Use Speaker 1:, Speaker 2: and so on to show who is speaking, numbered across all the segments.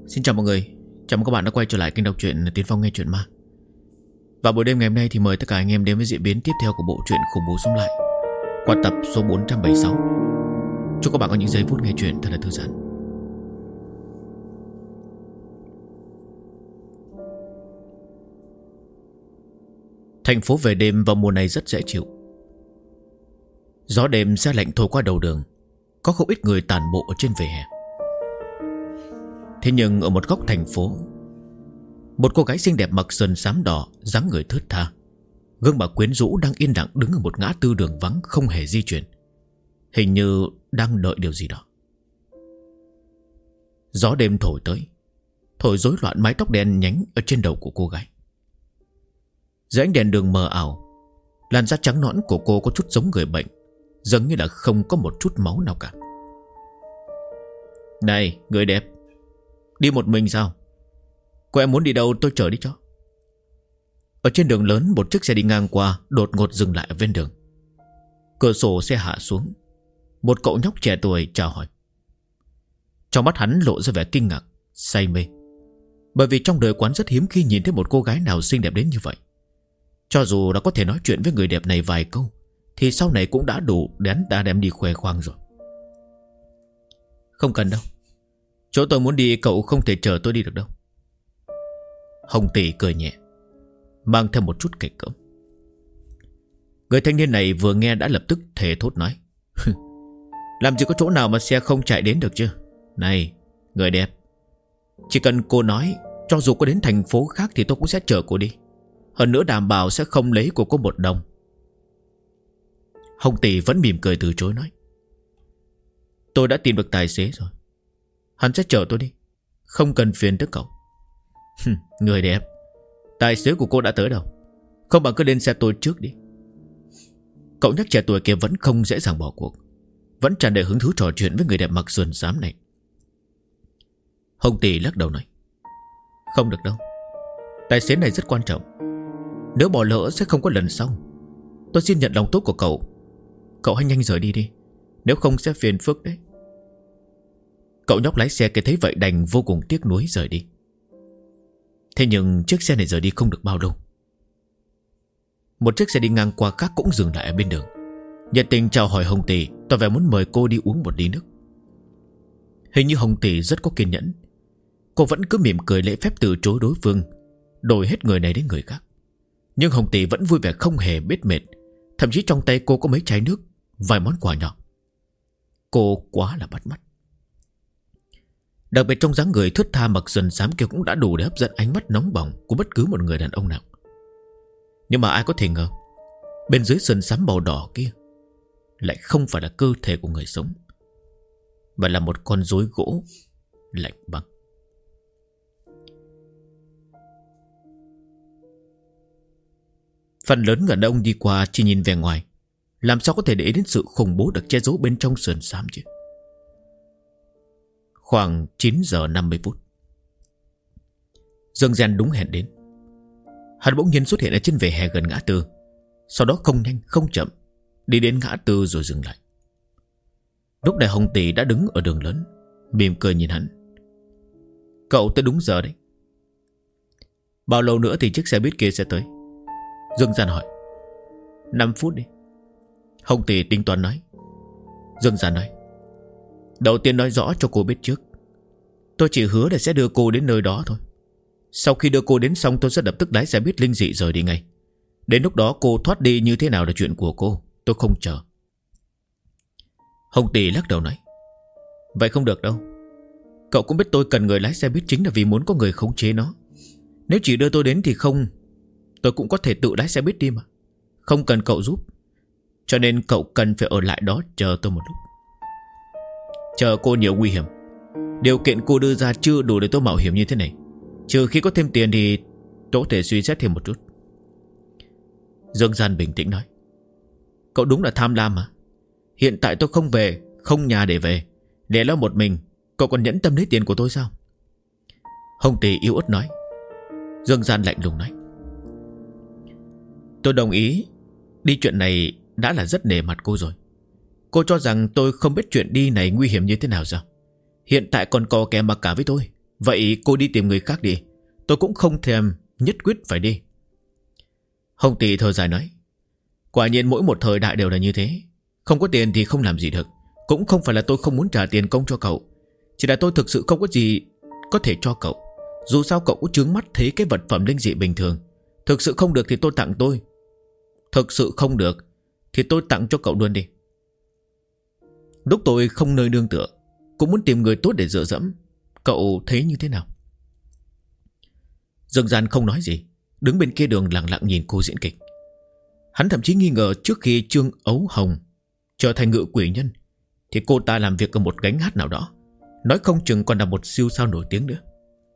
Speaker 1: Xin chào mọi người, chào mừng các bạn đã quay trở lại kênh đọc truyện Tiến Phong nghe truyện ma. Và buổi đêm ngày hôm nay thì mời tất cả anh em đến với diễn biến tiếp theo của bộ truyện Khủng Bố Sống Lại qua tập số 476. Chúc các bạn có những giây phút nghe truyện thật là thư giãn. Thành phố về đêm vào mùa này rất dễ chịu. Gió đêm se lạnh thổi qua đầu đường, có không ít người tản bộ ở trên vỉa hè. Thế nhưng ở một góc thành phố, một cô gái xinh đẹp mặc sườn xám đỏ, dáng người thướt tha, gương mặt quyến rũ đang yên lặng đứng ở một ngã tư đường vắng không hề di chuyển, hình như đang đợi điều gì đó. Gió đêm thổi tới, thổi rối loạn mái tóc đen nhánh ở trên đầu của cô gái. Dưới ánh đèn đường mờ ảo, làn da trắng nõn của cô có chút giống người bệnh, dường như là không có một chút máu nào cả. Này, người đẹp, đi một mình sao? Cô em muốn đi đâu tôi chở đi cho. Ở trên đường lớn, một chiếc xe đi ngang qua đột ngột dừng lại ở ven đường. Cửa sổ xe hạ xuống, một cậu nhóc trẻ tuổi chào hỏi. Trong mắt hắn lộ ra vẻ kinh ngạc, say mê, bởi vì trong đời quán rất hiếm khi nhìn thấy một cô gái nào xinh đẹp đến như vậy. Cho dù đã có thể nói chuyện với người đẹp này vài câu thì sau này cũng đã đủ đến đã đem đi khoe khoang rồi. Không cần đâu, chỗ tôi muốn đi cậu không thể chở tôi đi được đâu. Hồng Tỷ cười nhẹ, mang theo một chút kịch cỡm. Người thanh niên này vừa nghe đã lập tức thề thốt nói: làm gì có chỗ nào mà xe không chạy đến được chứ. Này, người đẹp, chỉ cần cô nói, cho dù có đến thành phố khác thì tôi cũng sẽ chở cô đi. Hơn nữa đảm bảo sẽ không lấy của cô một đồng. Hồng Tỷ vẫn mỉm cười từ chối nói: tôi đã tìm được tài xế rồi, hắn sẽ chở tôi đi, không cần phiền tới cậu. Người đẹp, tài xế của cô đã tới đâu, không bằng cứ lên xe tôi trước đi. Cậu nhóc trẻ tuổi kia vẫn không dễ dàng bỏ cuộc, vẫn tràn đầy hứng thú trò chuyện với người đẹp mặc sườn xám này. Hồng Tỷ lắc đầu nói: không được đâu, tài xế này rất quan trọng, nếu bỏ lỡ sẽ không có lần sau. Tôi xin nhận lòng tốt của cậu, cậu hãy nhanh rời đi đi, nếu không sẽ phiền phức đấy. Cậu nhóc lái xe kia thấy vậy đành vô cùng tiếc nuối rời đi. Thế nhưng chiếc xe này rời đi không được bao lâu, một chiếc xe đi ngang qua khác cũng dừng lại ở bên đường, nhiệt tình chào hỏi Hồng Tỷ, tỏ vẻ muốn mời cô đi uống một ly nước. Hình như Hồng Tỷ rất có kiên nhẫn, cô vẫn cứ mỉm cười lễ phép từ chối đối phương, đổi hết người này đến người khác. Nhưng Hồng Tỷ vẫn vui vẻ không hề biết mệt, thậm chí trong tay cô có mấy chai nước, vài món quà nhỏ. Cô quá là bắt mắt. Đặc biệt trong dáng người thướt tha mặc sườn xám kia cũng đã đủ để hấp dẫn ánh mắt nóng bỏng của bất cứ một người đàn ông nào. Nhưng mà ai có thể ngờ, bên dưới sườn xám màu đỏ kia lại không phải là cơ thể của người sống, mà là một con rối gỗ lạnh băng. Phần lớn người đàn ông đi qua chỉ nhìn vẻ ngoài, làm sao có thể để ý đến sự khủng bố được che giấu bên trong sườn xám chứ. Khoảng 9 giờ 50 phút, Dương Gen đúng hẹn đến. Hắn bỗng nhiên xuất hiện ở trên vỉa hè gần ngã tư, sau đó không nhanh không chậm đi đến ngã tư rồi dừng lại. Lúc này Hồng Tỷ đã đứng ở đường lớn, mỉm cười nhìn hắn: cậu tới đúng giờ đấy. Bao lâu nữa thì chiếc xe buýt kia sẽ tới? Dương Gian hỏi. 5 phút đi, Hồng Tỷ tính toán nói. Dương Gian nói: đầu tiên nói rõ cho cô biết trước, tôi chỉ hứa là sẽ đưa cô đến nơi đó thôi. Sau khi đưa cô đến xong tôi sẽ lập tức lái xe buýt linh dị rời đi ngay. Đến lúc đó cô thoát đi như thế nào là chuyện của cô, tôi không chờ. Hồng Tỷ lắc đầu nói: vậy không được đâu. Cậu cũng biết tôi cần người lái xe buýt chính là vì muốn có người khống chế nó. Nếu chỉ đưa tôi đến thì không, tôi cũng có thể tự lái xe buýt đi mà, không cần cậu giúp. Cho nên cậu cần phải ở lại đó chờ tôi một lúc. Chờ cô nhiều nguy hiểm, điều kiện cô đưa ra chưa đủ để tôi mạo hiểm như thế này. Trừ khi có thêm tiền thì tôi có thể suy xét thêm một chút. Dương Gian bình tĩnh nói: cậu đúng là tham lam mà. Hiện tại tôi không về, không nhà để về, để lo một mình, cậu còn nhẫn tâm lấy tiền của tôi sao? Hồng Tỷ yếu ớt nói. Dương Gian lạnh lùng nói: tôi đồng ý đi, chuyện này đã là rất nể mặt cô rồi. Cô cho rằng tôi không biết chuyện đi này nguy hiểm như thế nào sao? Hiện tại còn cò kè mặc cả với tôi, Vậy cô đi tìm người khác đi, tôi cũng không thèm nhất quyết phải đi. Hồng Tỷ thở dài nói, quả nhiên mỗi một thời đại đều là như thế. Không có tiền thì không làm gì được. Cũng không phải là tôi không muốn trả tiền công cho cậu, chỉ là tôi thực sự không có gì có thể cho cậu. Dù sao cậu cũng trướng mắt thấy cái vật phẩm linh dị bình thường. Thực sự không được thì tôi tặng tôi. Thực sự không được thì tôi tặng cho cậu luôn đi. Lúc tôi không nơi nương tựa, cũng muốn tìm người tốt để dựa dẫm. Cậu thấy như thế nào? Dương Gian không nói gì, đứng bên kia đường lặng lặng nhìn cô diễn kịch. Hắn thậm chí nghi ngờ trước khi Trương Ấu Hồng trở thành ngự quỷ nhân thì cô ta làm việc ở một gánh hát nào đó, nói không chừng còn là một siêu sao nổi tiếng nữa.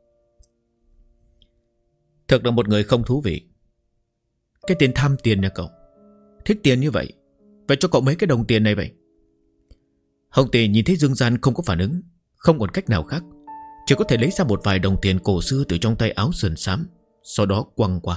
Speaker 1: Thật là một người không thú vị. Cái tên tham tiền nha cậu. Thích tiền như vậy, vậy cho cậu mấy cái đồng tiền này vậy. Hồng Tỷ nhìn thấy Dương Gian không có phản ứng, không còn cách nào khác, chỉ có thể lấy ra một vài đồng tiền cổ xưa từ trong tay áo sườn xám, sau đó quăng qua.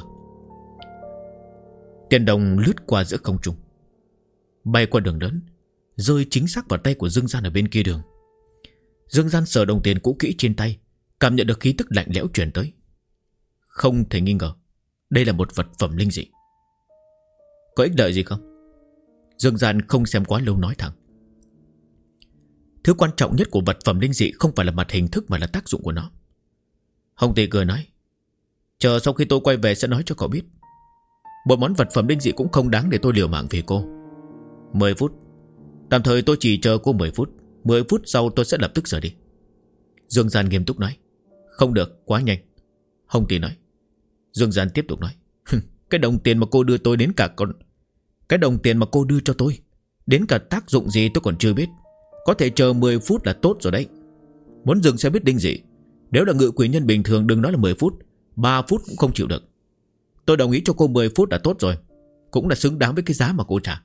Speaker 1: Tiền đồng lướt qua giữa không trung, bay qua đường lớn, rơi chính xác vào tay của Dương Gian ở bên kia đường. Dương Gian sờ đồng tiền cũ kỹ trên tay, cảm nhận được khí tức lạnh lẽo truyền tới. Không thể nghi ngờ, đây là một vật phẩm linh dị. Có ích lợi gì không? Dương Gian không xem quá lâu nói thẳng. Thứ quan trọng nhất của vật phẩm linh dị không phải là mặt hình thức mà là tác dụng của nó. Hồng Tỷ cười nói, chờ sau khi tôi quay về sẽ nói cho cậu biết. Một món vật phẩm linh dị cũng không đáng để tôi liều mạng vì cô. 10 phút. Tạm thời tôi chỉ chờ cô 10 phút. 10 phút sau tôi sẽ lập tức rời đi. Dương Gian nghiêm túc nói. Không được, quá nhanh. Hồng Tỷ nói. Dương Gian tiếp tục nói, cái đồng tiền mà cô đưa tôi đến cả con... Cái đồng tiền mà cô đưa cho tôi đến cả tác dụng gì tôi còn chưa biết. Có thể chờ 10 phút là tốt rồi đấy. Muốn dừng xe buýt linh dị, nếu là ngự quỷ nhân bình thường đừng nói là 10 phút, 3 phút cũng không chịu được. Tôi đồng ý cho cô 10 phút là tốt rồi, cũng là xứng đáng với cái giá mà cô trả.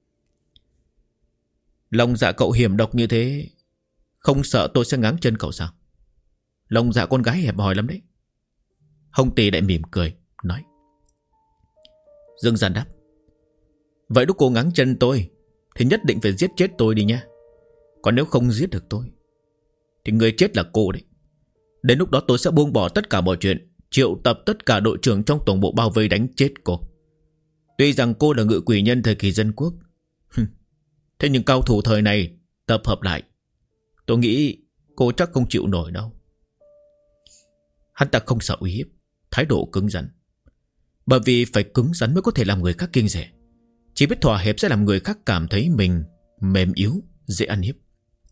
Speaker 1: Lòng dạ cậu hiểm độc như thế, không sợ tôi sẽ ngáng chân cậu sao? Lòng dạ con gái hẹp hòi lắm đấy. Hồng Tỷ lại mỉm cười nói. Dương Gian đáp, vậy lúc cô ngáng chân tôi thì nhất định phải giết chết tôi đi nha. Còn nếu không giết được tôi thì người chết là cô đấy. Đến lúc đó tôi sẽ buông bỏ tất cả mọi chuyện, triệu tập tất cả đội trưởng trong tổng bộ bao vây đánh chết cô. Tuy rằng cô là ngự quỷ nhân thời kỳ dân quốc, thế nhưng cao thủ thời này tập hợp lại, tôi nghĩ cô chắc không chịu nổi đâu. Hắn ta không sợ uy hiếp, thái độ cứng rắn. Bởi vì phải cứng rắn mới có thể làm người khác kiêng dè. Chỉ biết thỏa hiệp sẽ làm người khác cảm thấy mình mềm yếu, dễ ăn hiếp.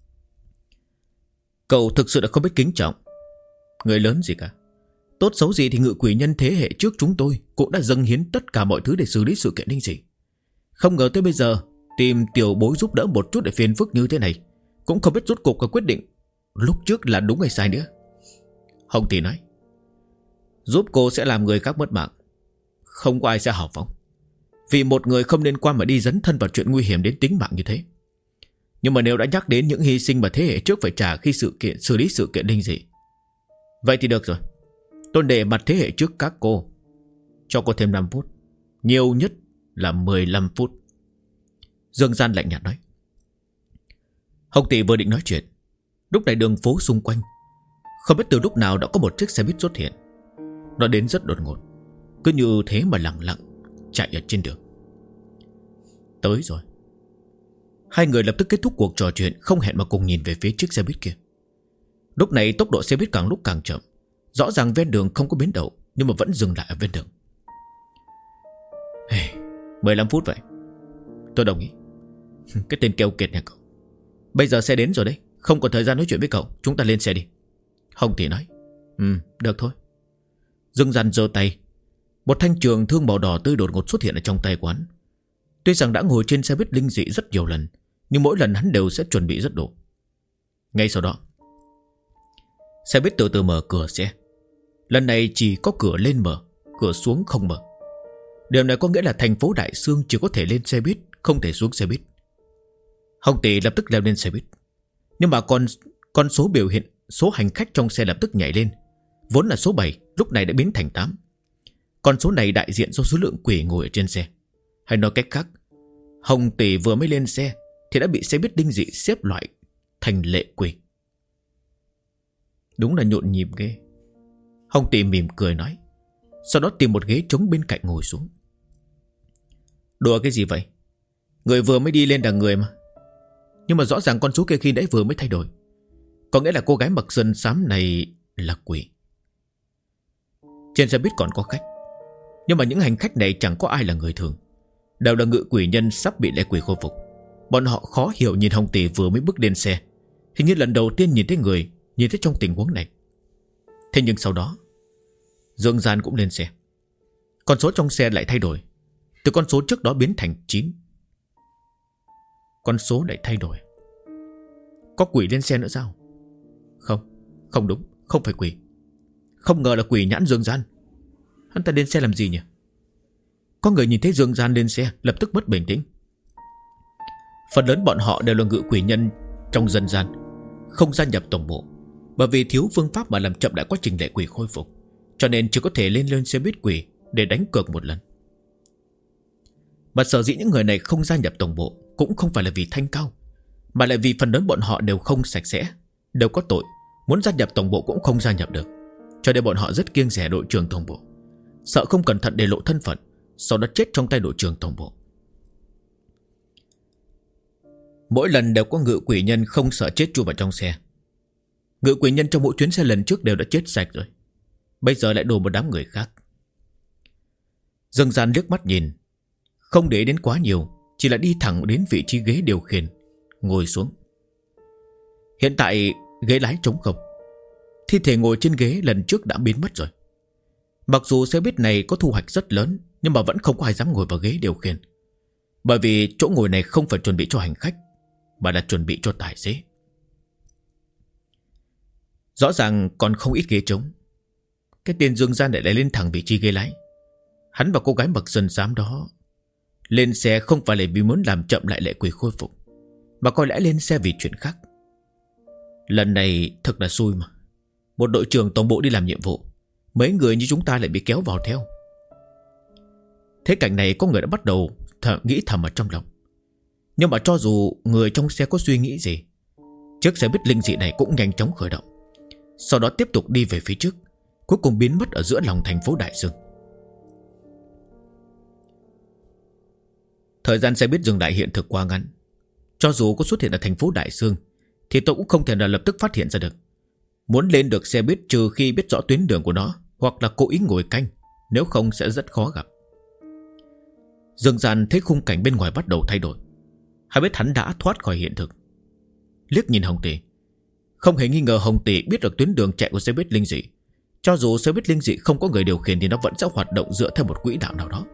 Speaker 1: Cậu thực sự là không biết kính trọng người lớn gì cả. Tốt xấu gì thì ngự quỷ nhân thế hệ trước chúng tôi cũng đã dâng hiến tất cả mọi thứ để xử lý sự kiện linh dị. Không ngờ tới bây giờ tìm tiểu bối giúp đỡ một chút để phiền phức như thế này, cũng không biết rốt cuộc có quyết định lúc trước là đúng hay sai nữa. Hồng Tỷ nói, giúp cô sẽ làm người khác mất mạng, không có ai sẽ hào phóng. Vì một người không liên quan mà đi dấn thân vào chuyện nguy hiểm đến tính mạng như thế. Nhưng mà nếu đã nhắc đến những hy sinh mà thế hệ trước phải trả khi xử lý sự kiện linh dị, vậy thì được rồi. Tôi để mặt thế hệ trước các cô, cho cô thêm 5 phút, nhiều nhất là 15 phút. Dương Gian lạnh nhạt nói. Hồng Tỷ vừa định nói chuyện, lúc này đường phố xung quanh không biết từ lúc nào đã có một chiếc xe buýt xuất hiện. Nó đến rất đột ngột, cứ như thế mà lặng lặng chạy ở trên đường. Tới rồi. Hai người lập tức kết thúc cuộc trò chuyện, không hẹn mà cùng nhìn về phía chiếc xe buýt kia. Lúc này tốc độ xe buýt càng lúc càng chậm. Rõ ràng ven đường không có bến đậu, nhưng mà vẫn dừng lại ở ven đường. 15 phút vậy. Tôi đồng ý. Cái tên keo kiệt này cậu. Bây giờ xe đến rồi đấy, không còn thời gian nói chuyện với cậu, chúng ta lên xe đi. Hồng Tỷ nói. Được thôi. Dương Gian giơ tay. Một thanh trường thương màu đỏ tươi đột ngột xuất hiện ở trong tay của hắn. Tuy rằng đã ngồi trên xe buýt linh dị rất nhiều lần, nhưng mỗi lần hắn đều sẽ chuẩn bị rất đủ. Ngay sau đó, xe buýt từ từ mở cửa xe. Lần này chỉ có cửa lên mở, cửa xuống không mở. Điều này có nghĩa là thành phố Đại Xương chỉ có thể lên xe buýt, không thể xuống xe buýt. Hồng Tỷ lập tức leo lên xe buýt. Nhưng mà con số biểu hiện số hành khách trong xe lập tức nhảy lên. Vốn là số 7, lúc này đã biến thành 8. Con số này đại diện cho số lượng quỷ ngồi ở trên xe. Hay nói cách khác, Hồng Tỷ vừa mới lên xe thì đã bị xe buýt linh dị xếp loại thành lệ quỷ. Đúng là nhộn nhịp ghê. Hồng Tỷ mỉm cười nói, sau đó tìm một ghế trống bên cạnh ngồi xuống. Đùa cái gì vậy? Người vừa mới đi lên là người mà. Nhưng mà rõ ràng con số kia khi nãy vừa mới thay đổi. Có nghĩa là cô gái mặc sườn xám này là quỷ. Trên xe buýt còn có khách, nhưng mà những hành khách này chẳng có ai là người thường, đều là ngự quỷ nhân sắp bị lệ quỷ khôi phục. Bọn họ khó hiểu nhìn Hồng Tỷ vừa mới bước lên xe, hình như lần đầu tiên nhìn thấy người, nhìn thấy trong tình huống này. Thế nhưng sau đó Dương Gian cũng lên xe. Con số trong xe lại thay đổi, từ con số trước đó biến thành 9. Con số lại thay đổi. Có quỷ lên xe nữa sao? Không đúng, không phải quỷ. Không ngờ là quỷ nhãn Dương Gian. Hắn ta lên xe làm gì nhỉ? Có người nhìn thấy Dương Gian lên xe lập tức mất bình tĩnh. Phần lớn bọn họ đều là ngự quỷ nhân trong dân gian, không gia nhập tổng bộ, bởi vì thiếu phương pháp mà làm chậm lại quá trình lệ quỷ khôi phục, cho nên chỉ có thể lên xe buýt quỷ để đánh cược một lần. Mà sở dĩ những người này không gia nhập tổng bộ cũng không phải là vì thanh cao, mà là vì phần lớn bọn họ đều không sạch sẽ, đều có tội, muốn gia nhập tổng bộ cũng không gia nhập được. Cho nên bọn họ rất kiêng dè đội trưởng tổng bộ, sợ không cẩn thận để lộ thân phận, sau đó chết trong tay đội trưởng tổng bộ. Mỗi lần đều có ngự quỷ nhân không sợ chết chui vào trong xe. Ngự quỷ nhân trong mỗi chuyến xe lần trước đều đã chết sạch rồi, bây giờ lại đổ một đám người khác. Dương Gian liếc mắt nhìn, không để đến quá nhiều, chỉ là đi thẳng đến vị trí ghế điều khiển, ngồi xuống. Hiện tại ghế lái trống không, thi thể ngồi trên ghế lần trước đã biến mất rồi. Mặc dù xe buýt này có thu hoạch rất lớn, nhưng mà vẫn không có ai dám ngồi vào ghế điều khiển, bởi vì chỗ ngồi này không phải chuẩn bị cho hành khách, mà là chuẩn bị cho tài xế. Rõ ràng còn không ít ghế trống. Cái tên Dương Gian lại lên thẳng vị trí ghế lái. Hắn và cô gái mặc sườn xám đó lên xe không phải là vì muốn làm chậm lại lệ quỷ khôi phục, mà có lẽ lên xe vì chuyện khác. Lần này thật là xui mà. Một đội trưởng tổng bộ đi làm nhiệm vụ, mấy người như chúng ta lại bị kéo vào theo. Thế cảnh này có người đã bắt đầu nghĩ thầm ở trong lòng. Nhưng mà cho dù người trong xe có suy nghĩ gì, chiếc xe buýt linh dị này cũng nhanh chóng khởi động, sau đó tiếp tục đi về phía trước, cuối cùng biến mất ở giữa lòng thành phố Đại Dương. Thời gian xe buýt dừng lại hiện thực quá ngắn. Cho dù có xuất hiện ở thành phố Đại Dương thì tôi cũng không thể nào lập tức phát hiện ra được. Muốn lên được xe buýt trừ khi biết rõ tuyến đường của nó, hoặc là cố ý ngồi canh, nếu không sẽ rất khó gặp. Dương Gian thấy khung cảnh bên ngoài bắt đầu thay đổi, hay biết hắn đã thoát khỏi hiện thực. Liếc nhìn Hồng Tỷ, không hề nghi ngờ Hồng Tỷ biết được tuyến đường chạy của xe buýt linh dị. Cho dù xe buýt linh dị không có người điều khiển thì nó vẫn sẽ hoạt động dựa theo một quỹ đạo nào đó.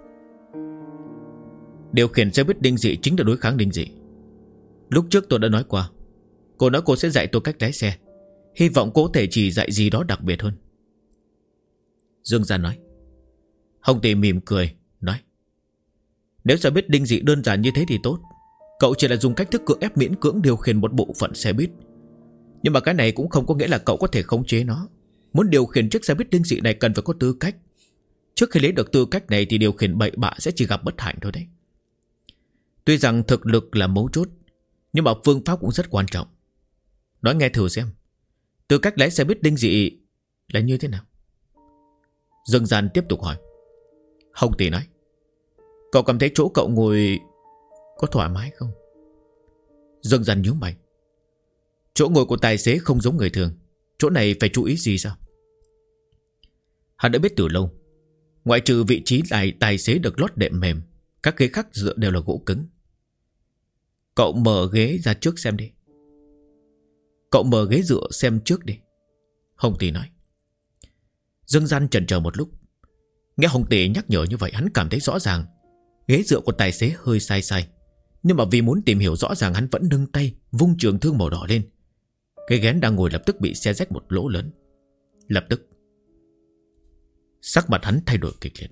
Speaker 1: Điều khiển xe buýt linh dị chính là đối kháng linh dị. Lúc trước tôi đã nói qua, cô nói cô sẽ dạy tôi cách lái xe, hy vọng cô có thể chỉ dạy gì đó đặc biệt hơn. Dương Gian nói. Hồng Tỷ mỉm cười nói, nếu xe buýt linh dị đơn giản như thế thì tốt. Cậu chỉ là dùng cách thức cưỡng ép miễn cưỡng điều khiển một bộ phận xe buýt, nhưng mà cái này cũng không có nghĩa là cậu có thể khống chế nó. Muốn điều khiển chiếc xe buýt linh dị này cần phải có tư cách. Trước khi lấy được tư cách này thì điều khiển bậy bạ sẽ chỉ gặp bất hạnh thôi đấy. Tuy rằng thực lực là mấu chốt, nhưng mà phương pháp cũng rất quan trọng. Nói nghe thử xem, tư cách lái xe buýt linh dị là như thế nào? Dương Gian tiếp tục hỏi. Hồng Tỷ nói, cậu cảm thấy chỗ cậu ngồi có thoải mái không? Dương Gian nhướng mày. Chỗ ngồi của tài xế không giống người thường, chỗ này phải chú ý gì sao? Hắn đã biết từ lâu, ngoại trừ vị trí lại tài xế được lót đệm mềm, các ghế khác dựa đều là gỗ cứng. Cậu mở ghế ra trước xem đi. Cậu mở ghế dựa xem trước đi, Hồng Tỷ nói. Dương Gian chần chờ một lúc. Nghe Hồng Tỷ nhắc nhở như vậy, hắn cảm thấy rõ ràng ghế dựa của tài xế hơi sai sai. Nhưng mà vì muốn tìm hiểu rõ ràng, hắn vẫn nâng tay vung trường thương màu đỏ lên. Cái ghế đang ngồi lập tức bị xé rách một lỗ lớn. Lập tức sắc mặt hắn thay đổi kịch liệt.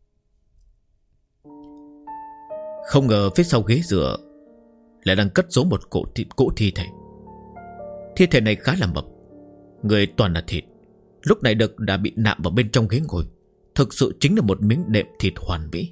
Speaker 1: Không ngờ phía sau ghế dựa lại đang cất giấu một cỗ thi thể. Thi thể này khá là mập, người toàn là thịt, lúc này đã bị nạm vào bên trong ghế ngồi. Thực sự chính là một miếng đệm thịt hoàn mỹ.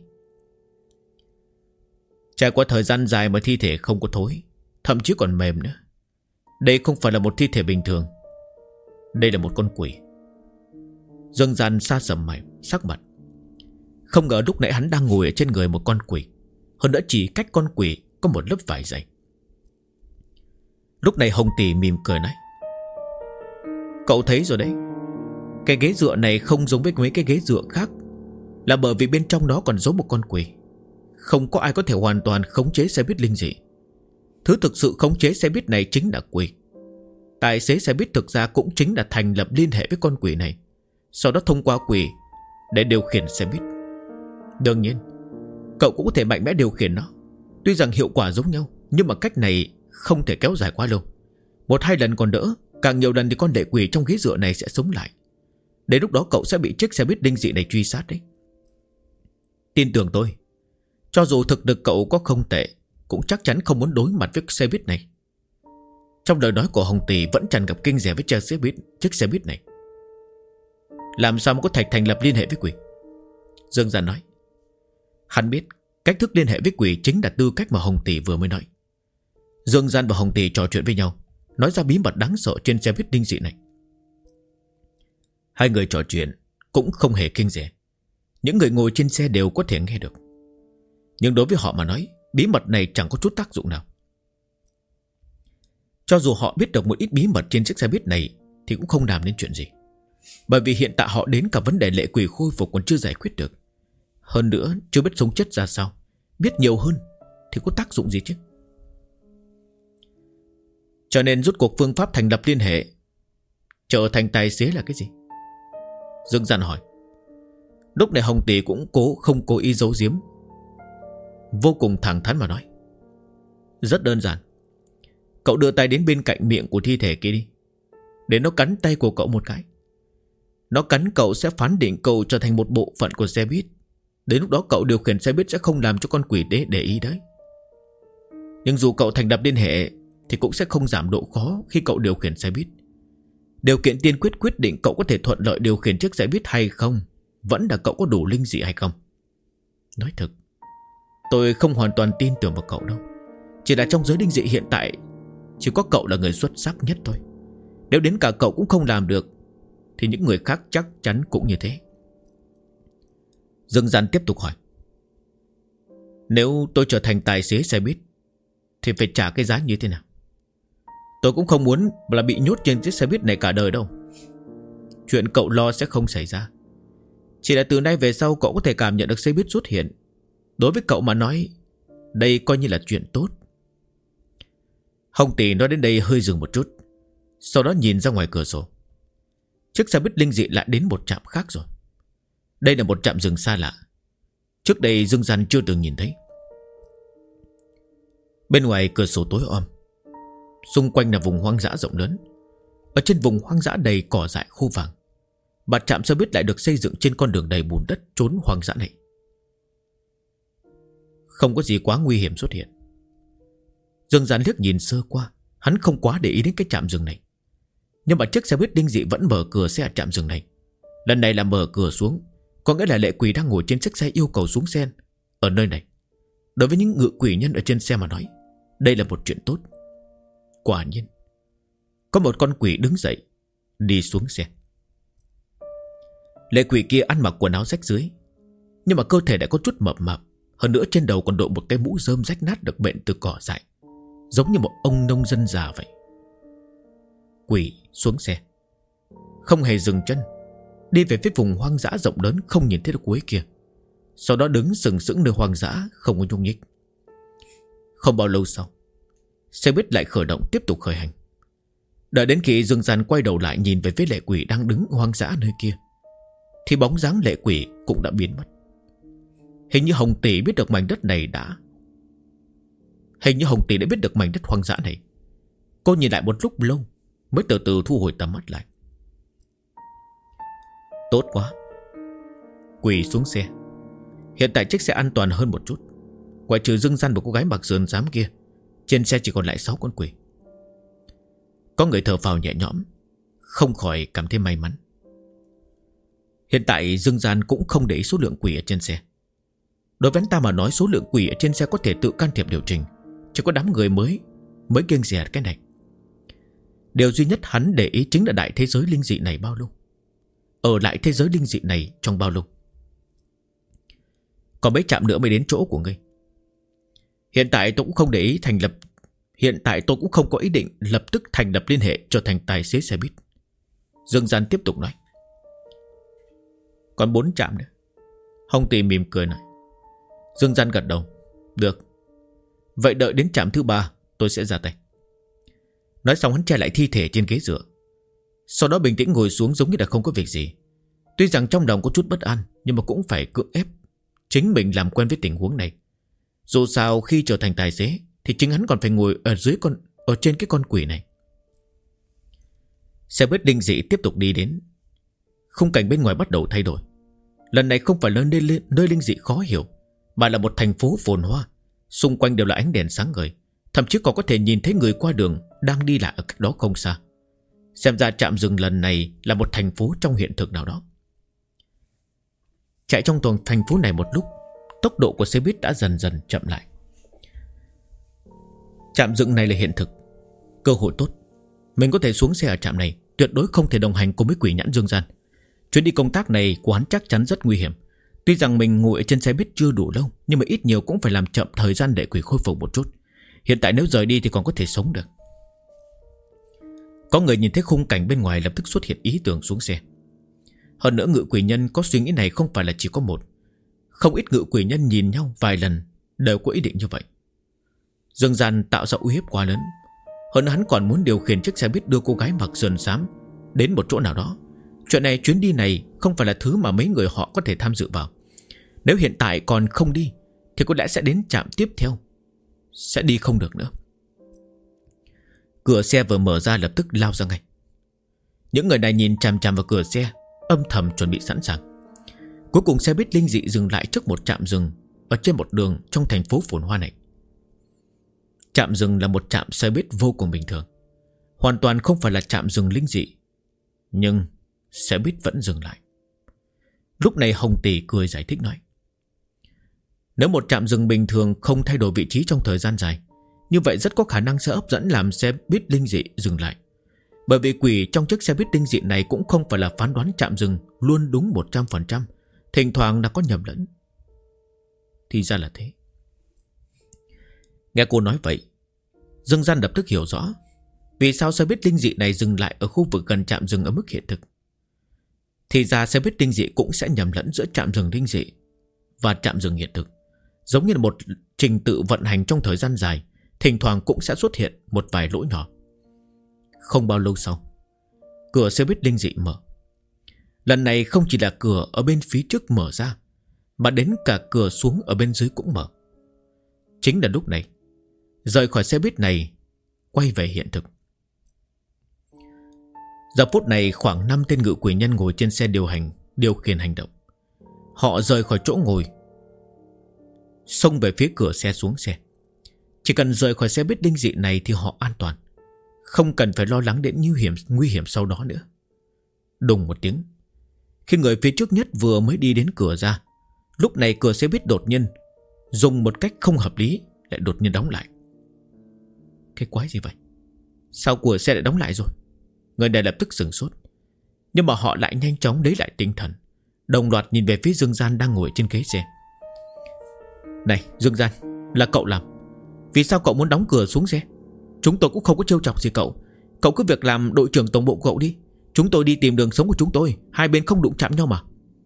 Speaker 1: Trải qua thời gian dài mà thi thể không có thối, thậm chí còn mềm nữa. Đây không phải là một thi thể bình thường. Đây là một con quỷ. Dương Gian xa sầm mày sắc mặt. Không ngờ lúc nãy hắn đang ngồi ở trên người một con quỷ, hơn nữa chỉ cách con quỷ có một lớp vải dày. Lúc này Hồng Tỷ mỉm cười nói: Cậu thấy rồi đấy, cái ghế dựa này không giống với mấy cái ghế dựa khác, là bởi vì bên trong đó còn giấu một con quỷ. Không có ai có thể hoàn toàn khống chế xe buýt linh dị. Thứ thực sự khống chế xe buýt này chính là quỷ. Tài xế xe buýt thực ra cũng chính là thành lập liên hệ với con quỷ này, sau đó thông qua quỷ để điều khiển xe buýt. Đương nhiên cậu cũng có thể mạnh mẽ điều khiển nó. Tuy rằng hiệu quả giống nhau, nhưng mà cách này không thể kéo dài quá lâu. 1-2 lần còn đỡ, càng nhiều lần thì con lệ quỷ trong ghế dựa này sẽ sống lại. Đến lúc đó cậu sẽ bị chiếc xe buýt linh dị này truy sát đấy. Tin tưởng tôi, cho dù thực lực cậu có không tệ, cũng chắc chắn không muốn đối mặt với xe buýt này. Trong lời nói của Hồng Tỷ vẫn tràn ngập kinh dè với chiếc xe buýt này. Làm sao mà có Thạch thành lập liên hệ với quỷ? Dương Gian nói. Hắn biết cách thức liên hệ với quỷ chính là tư cách mà Hồng Tỷ vừa mới nói. Dương Gian và Hồng Tỷ trò chuyện với nhau, nói ra bí mật đáng sợ trên xe buýt linh dị này. Hai người trò chuyện cũng không hề kinh dè. Những người ngồi trên xe đều có thể nghe được. Nhưng đối với họ mà nói, bí mật này chẳng có chút tác dụng nào. Cho dù họ biết được một ít bí mật trên chiếc xe buýt này thì cũng không làm nên chuyện gì. Bởi vì hiện tại họ đến cả vấn đề lệ quỷ khôi phục còn chưa giải quyết được. Hơn nữa chưa biết sống chết ra sao. Biết nhiều hơn thì có tác dụng gì chứ. Cho nên rút cuộc phương pháp thành lập liên hệ trở thành tài xế là cái gì? Dương Gian hỏi. Lúc này Hồng Tỷ cũng không cố ý giấu giếm, vô cùng thẳng thắn mà nói. Rất đơn giản. Cậu đưa tay đến bên cạnh miệng của thi thể kia đi, để nó cắn tay của cậu một cái. Nó cắn cậu sẽ phán định cậu trở thành một bộ phận của xe buýt. Đến lúc đó cậu điều khiển xe buýt sẽ không làm cho con quỷ để ý đấy. Nhưng dù cậu thành lập liên hệ thì cũng sẽ không giảm độ khó khi cậu điều khiển xe buýt. Điều kiện tiên quyết quyết định cậu có thể thuận lợi điều khiển chiếc xe buýt hay không vẫn là cậu có đủ linh dị hay không. Nói thật, tôi không hoàn toàn tin tưởng vào cậu đâu. Chỉ là trong giới linh dị hiện tại chỉ có cậu là người xuất sắc nhất thôi. Nếu đến cả cậu cũng không làm được thì những người khác chắc chắn cũng như thế. Dương Gian tiếp tục hỏi. Nếu tôi trở thành tài xế xe buýt thì phải trả cái giá như thế nào? Tôi cũng không muốn là bị nhốt trên chiếc xe buýt này cả đời đâu. Chuyện cậu lo sẽ không xảy ra. Chỉ là từ nay về sau cậu có thể cảm nhận được xe buýt xuất hiện. Đối với cậu mà nói, đây coi như là chuyện tốt. Hồng Tỷ nói đến đây hơi dừng một chút, sau đó nhìn ra ngoài cửa sổ. Chiếc xe buýt linh dị lại đến một trạm khác rồi. Đây là một trạm dừng xa lạ, trước đây Dương Gian chưa từng nhìn thấy. Bên ngoài cửa sổ tối om, xung quanh là vùng hoang dã rộng lớn. Ở trên vùng hoang dã đầy cỏ dại khô vàng, và trạm xe buýt lại được xây dựng trên con đường đầy bùn đất trốn hoang dã này. Không có gì quá nguy hiểm xuất hiện. Dương Gian liếc nhìn sơ qua, hắn không quá để ý đến cái trạm dừng này. Nhưng mà chiếc xe buýt linh dị vẫn mở cửa xe ở trạm dừng này. Lần này là mở cửa xuống, có nghĩa là lệ quỷ đang ngồi trên chiếc xe yêu cầu xuống xe ở nơi này. Đối với những ngự quỷ nhân ở trên xe mà nói, đây là một chuyện tốt. Quả nhiên, có một con quỷ đứng dậy, đi xuống xe. Lệ quỷ kia ăn mặc quần áo rách rưới, nhưng mà cơ thể đã có chút mập mạp. Hơn nữa trên đầu còn đội một cái mũ rơm rách nát được bện từ cỏ dại, giống như một ông nông dân già vậy. Quỷ xuống xe, không hề dừng chân, đi về phía vùng hoang dã rộng lớn không nhìn thấy được cuối kia. Sau đó đứng sừng sững nơi hoang dã, không có nhúc nhích. Không bao lâu sau, xe buýt lại khởi động, tiếp tục khởi hành. Đợi đến khi Dương Gian quay đầu lại nhìn về phía lệ quỷ đang đứng hoang dã nơi kia, thì bóng dáng lệ quỷ cũng đã biến mất. Hình như Hồng Tỷ biết được mảnh đất này đã biết được mảnh đất hoang dã này. Cô nhìn lại một lúc lâu mới từ từ thu hồi tầm mắt lại. Tốt quá. Quỷ xuống xe. Hiện tại chiếc xe an toàn hơn một chút. Ngoại trừ Dương Gian và cô gái mặc sườn xám kia, trên xe chỉ còn lại 6 con quỷ. Có người thở phào nhẹ nhõm, không khỏi cảm thấy may mắn. Hiện tại Dương Gian cũng không để ý số lượng quỷ ở trên xe. Đối với anh ta mà nói, số lượng quỷ ở trên xe có thể tự can thiệp điều chỉnh, chỉ có đám người mới kiêng dè cái này. Điều duy nhất hắn để ý chính là đại thế giới linh dị này bao lâu, ở lại thế giới linh dị này trong bao lâu. Còn mấy trạm nữa mới đến chỗ của ngươi. Hiện tại tôi cũng không có ý định lập tức thành lập liên hệ trở thành tài xế xe buýt. Dương Gian tiếp tục nói. Còn 4 trạm nữa. Hồng Tỷ mỉm cười nói. Dương Gian gật đầu. Được. Vậy đợi đến trạm thứ 3 tôi sẽ ra tay. Nói xong hắn che lại thi thể trên ghế dựa. Sau đó bình tĩnh ngồi xuống giống như là không có việc gì. Tuy rằng trong lòng có chút bất an, nhưng mà cũng phải cưỡng ép chính mình làm quen với tình huống này. Dù sao khi trở thành tài xế thì chính hắn còn phải ngồi ở trên cái con quỷ này. Xe buýt linh dị tiếp tục đi đến. Khung cảnh bên ngoài bắt đầu thay đổi. Lần này không phải là nơi linh dị khó hiểu, mà là một thành phố phồn hoa. Xung quanh đều là ánh đèn sáng ngời, thậm chí còn có thể nhìn thấy người qua đường đang đi lại ở cách đó không xa. Xem ra trạm dừng lần này là một thành phố trong hiện thực nào đó. Chạy trong toàn thành phố này một lúc, tốc độ của xe buýt đã dần dần chậm lại. Trạm dừng này là hiện thực, cơ hội tốt. Mình có thể xuống xe ở trạm này, tuyệt đối không thể đồng hành cùng với quỷ nhãn Dương Gian. Chuyến đi công tác này của hắn chắc chắn rất nguy hiểm. Tuy rằng mình ngồi ở trên xe buýt chưa đủ lâu, nhưng mà ít nhiều cũng phải làm chậm thời gian để quỷ khôi phục một chút. Hiện tại nếu rời đi thì còn có thể sống được. Có người nhìn thấy khung cảnh bên ngoài lập tức xuất hiện ý tưởng xuống xe. Hơn nữa ngự quỷ nhân có suy nghĩ này không phải là chỉ có một. Không ít ngự quỷ nhân nhìn nhau vài lần đều có ý định như vậy. Dương Gian tạo ra uy hiếp quá lớn. Hơn hắn còn muốn điều khiển chiếc xe buýt đưa cô gái mặc sườn xám đến một chỗ nào đó. Chuyện này, chuyến đi này không phải là thứ mà mấy người họ có thể tham dự vào. Nếu hiện tại còn không đi thì có lẽ sẽ đến trạm tiếp theo sẽ đi không được nữa. Cửa xe vừa mở ra lập tức lao ra ngay. Những người này nhìn chằm chằm vào cửa xe, âm thầm chuẩn bị sẵn sàng. Cuối cùng xe buýt linh dị dừng lại trước một trạm dừng ở trên một đường trong thành phố phồn hoa này. Trạm dừng là một trạm xe buýt vô cùng bình thường, hoàn toàn không phải là trạm dừng linh dị. Nhưng xe buýt vẫn dừng lại. Lúc này Hồng Tỷ cười giải thích nói. Nếu một trạm dừng bình thường không thay đổi vị trí trong thời gian dài, như vậy rất có khả năng sẽ hấp dẫn làm xe buýt linh dị dừng lại. Bởi vì quỷ trong chiếc xe buýt linh dị này cũng không phải là phán đoán trạm dừng luôn đúng 100%, thỉnh thoảng là có nhầm lẫn. Thì ra là thế. Nghe cô nói vậy, Dương Gian lập tức hiểu rõ vì sao xe buýt linh dị này dừng lại ở khu vực gần trạm dừng ở mức hiện thực. Thì ra xe buýt linh dị cũng sẽ nhầm lẫn giữa trạm dừng linh dị và trạm dừng hiện thực. Giống như là một trình tự vận hành trong thời gian dài, thỉnh thoảng cũng sẽ xuất hiện một vài lỗi nhỏ. Không bao lâu sau, cửa xe buýt linh dị mở. Lần này không chỉ là cửa ở bên phía trước mở ra, mà đến cả cửa xuống ở bên dưới cũng mở. Chính là lúc này, rời khỏi xe buýt này, quay về hiện thực. Giờ phút này khoảng 5 tên ngự quỷ nhân ngồi trên xe điều khiển hành động. Họ rời khỏi chỗ ngồi, xông về phía cửa xe xuống xe. Chỉ cần rời khỏi xe buýt linh dị này thì họ an toàn, không cần phải lo lắng đến nguy hiểm sau đó nữa. Đùng một tiếng, khi người phía trước nhất vừa mới đi đến cửa ra, lúc này cửa xe buýt đột nhiên dùng một cách không hợp lý lại đột nhiên đóng lại. Cái quái gì vậy? Sao cửa xe lại đóng lại rồi? Người này lập tức sửng sốt, nhưng mà họ lại nhanh chóng lấy lại tinh thần, đồng loạt nhìn về phía Dương Gian đang ngồi trên ghế xe. Này Dương Gian, là cậu làm. Vì sao cậu muốn đóng cửa xuống xe? Chúng tôi cũng không có trêu chọc gì cậu. Cậu cứ việc làm đội trưởng tổng bộ của cậu đi. Chúng tôi đi tìm đường sống của chúng tôi, hai bên không đụng chạm nhau mà.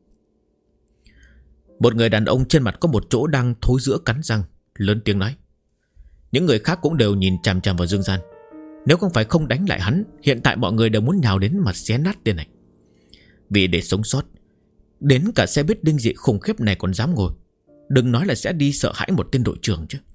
Speaker 1: Một người đàn ông trên mặt có một chỗ đang thối rữa cắn răng, lớn tiếng nói. Những người khác cũng đều nhìn chằm chằm vào Dương Gian. Nếu không phải không đánh lại hắn, hiện tại mọi người đều muốn nhào đến mà xé nát tên này. Vì để sống sót, đến cả xe buýt linh dị khủng khiếp này còn dám ngồi, đừng nói là sẽ đi sợ hãi một tên đội trưởng chứ.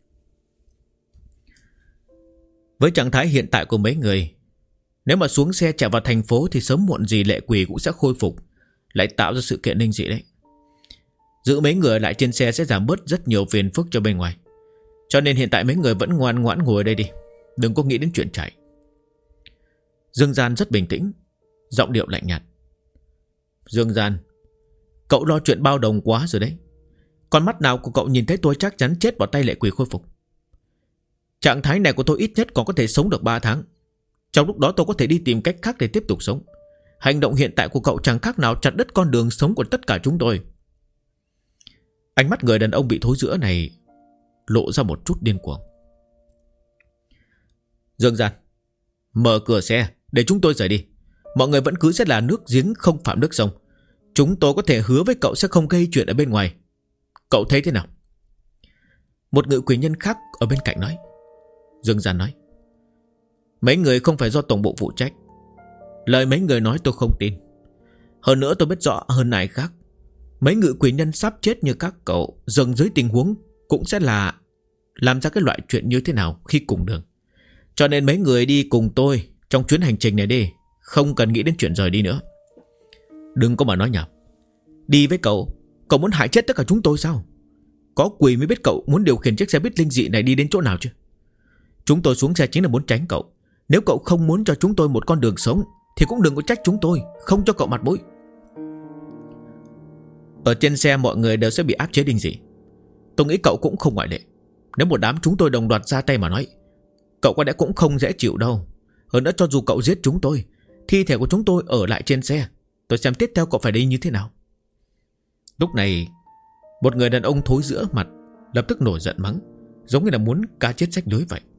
Speaker 1: Với trạng thái hiện tại của mấy người, nếu mà xuống xe chạy vào thành phố thì sớm muộn gì lệ quỷ cũng sẽ khôi phục, lại tạo ra sự kiện linh dị đấy. Giữ mấy người lại trên xe sẽ giảm bớt rất nhiều phiền phức cho bên ngoài. Cho nên hiện tại mấy người vẫn ngoan ngoãn ngồi ở đây đi, đừng có nghĩ đến chuyện chạy. Dương Gian rất bình tĩnh, giọng điệu lạnh nhạt. Dương Gian, cậu lo chuyện bao đồng quá rồi đấy. Con mắt nào của cậu nhìn thấy tôi chắc chắn chết vào tay lệ quỷ khôi phục. Trạng thái này của tôi ít nhất còn có thể sống được 3 tháng. Trong lúc đó tôi có thể đi tìm cách khác để tiếp tục sống. Hành động hiện tại của cậu chẳng khác nào chặt đứt con đường sống của tất cả chúng tôi. Ánh mắt người đàn ông bị thối rữa này lộ ra một chút điên cuồng. Dương Gian, mở cửa xe để chúng tôi rời đi. Mọi người vẫn cứ sẽ là nước giếng không phạm nước sông. Chúng tôi có thể hứa với cậu sẽ không gây chuyện ở bên ngoài. Cậu thấy thế nào? Một ngự quỷ nhân khác ở bên cạnh nói. Dương Gian nói, mấy người không phải do tổng bộ phụ trách. Lời mấy người nói tôi không tin. Hơn nữa tôi biết rõ hơn ai khác, mấy ngự quỷ nhân sắp chết như các cậu dần dưới tình huống cũng sẽ là làm ra cái loại chuyện như thế nào khi cùng đường. Cho nên mấy người đi cùng tôi trong chuyến hành trình này đi, không cần nghĩ đến chuyện rời đi nữa. Đừng có mà nói nhảm. Đi với cậu, cậu muốn hại chết tất cả chúng tôi sao? Có quỷ mới biết cậu muốn điều khiển chiếc xe buýt linh dị này đi đến chỗ nào chứ. Chúng tôi xuống xe chính là muốn tránh cậu. Nếu cậu không muốn cho chúng tôi một con đường sống thì cũng đừng có trách chúng tôi không cho cậu mặt mũi. Ở trên xe mọi người đều sẽ bị áp chế linh dị. Tôi nghĩ cậu cũng không ngoại lệ. Nếu một đám chúng tôi đồng loạt ra tay mà nói, cậu có lẽ cũng không dễ chịu đâu. Hơn nữa cho dù cậu giết chúng tôi, thi thể của chúng tôi ở lại trên xe. Tôi xem tiếp theo cậu phải đi như thế nào. Lúc này một người đàn ông thối rữa mặt lập tức nổi giận mắng, giống như là muốn cá chết rách lưới vậy.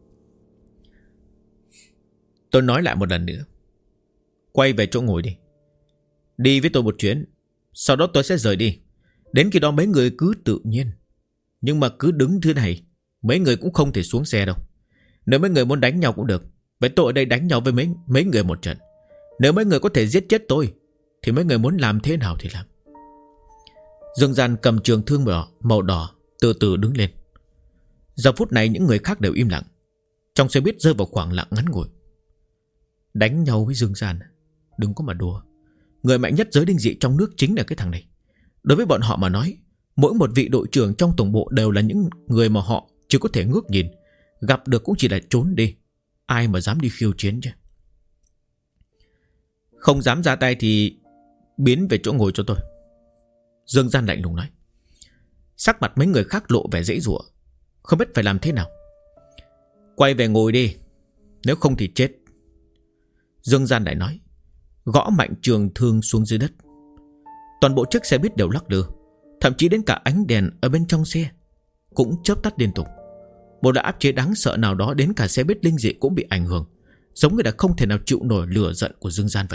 Speaker 1: Tôi nói lại một lần nữa, quay về chỗ ngồi đi. Đi với tôi một chuyến, sau đó tôi sẽ rời đi. Đến khi đó mấy người cứ tự nhiên. Nhưng mà cứ đứng thế này, mấy người cũng không thể xuống xe đâu. Nếu mấy người muốn đánh nhau cũng được, vậy tôi ở đây đánh nhau với mấy người một trận. Nếu mấy người có thể giết chết tôi thì mấy người muốn làm thế nào thì làm. Dương Gian cầm trường thương màu đỏ từ từ đứng lên. Giờ phút này những người khác đều im lặng. Trong xe buýt rơi vào khoảng lặng ngắn ngủi. Đánh nhau với Dương Gian, đừng có mà đùa. Người mạnh nhất giới linh dị trong nước chính là cái thằng này. Đối với bọn họ mà nói, mỗi một vị đội trưởng trong tổng bộ đều là những người mà họ chỉ có thể ngước nhìn. Gặp được cũng chỉ là trốn đi. Ai mà dám đi khiêu chiến chứ. Không dám ra tay thì biến về chỗ ngồi cho tôi. Dương Gian lạnh lùng nói. Sắc mặt mấy người khác lộ vẻ dễ dụa, không biết phải làm thế nào. Quay về ngồi đi, nếu không thì chết. Dương Gian lại nói, gõ mạnh trường thương xuống dưới đất. Toàn bộ chiếc xe buýt đều lắc lư, thậm chí đến cả ánh đèn ở bên trong xe cũng chớp tắt liên tục. Một loại áp chế đáng sợ nào đó đến cả xe buýt linh dị cũng bị ảnh hưởng, giống như là không thể nào chịu nổi lửa giận của Dương Gian vậy.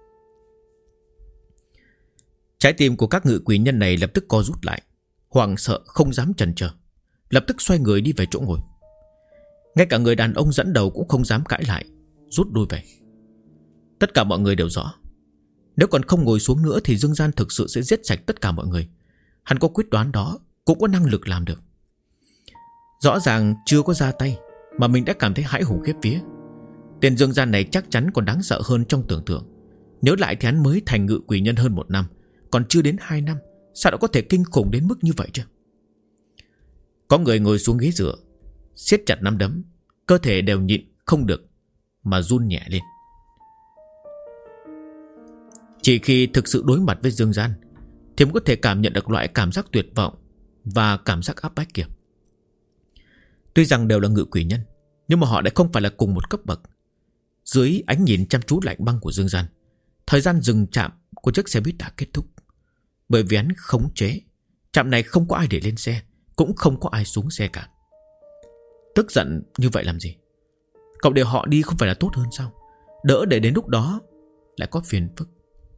Speaker 1: Trái tim của các ngự quỷ nhân này lập tức co rút lại, hoảng sợ không dám chần chờ, lập tức xoay người đi về chỗ ngồi. Ngay cả người đàn ông dẫn đầu cũng không dám cãi lại, rút lui về. Tất cả mọi người đều rõ, nếu còn không ngồi xuống nữa thì Dương Gian thực sự sẽ giết sạch tất cả mọi người. Hắn có quyết đoán đó, cũng có năng lực làm được. Rõ ràng chưa có ra tay mà mình đã cảm thấy hãi hùng khiếp vía. Tên Dương Gian này chắc chắn còn đáng sợ hơn trong tưởng tượng. Nhớ lại thì hắn mới thành ngự quỷ nhân hơn 1 năm, còn chưa đến 2 năm. Sao đã có thể kinh khủng đến mức như vậy chứ? Có người ngồi xuống ghế dựa, siết chặt nắm đấm, cơ thể đều nhịn không được mà run nhẹ lên. Chỉ khi thực sự đối mặt với Dương Gian thì mới có thể cảm nhận được loại cảm giác tuyệt vọng và cảm giác áp bách kia. Tuy rằng đều là ngự quỷ nhân, nhưng mà họ lại không phải là cùng một cấp bậc. Dưới ánh nhìn chăm chú lạnh băng của Dương Gian, thời gian dừng chạm của chiếc xe buýt đã kết thúc. Bởi vì hắn khống chế, trạm này không có ai để lên xe, cũng không có ai xuống xe cả. Tức giận như vậy làm gì? Cậu để họ đi không phải là tốt hơn sao? Đỡ để đến lúc đó lại có phiền phức.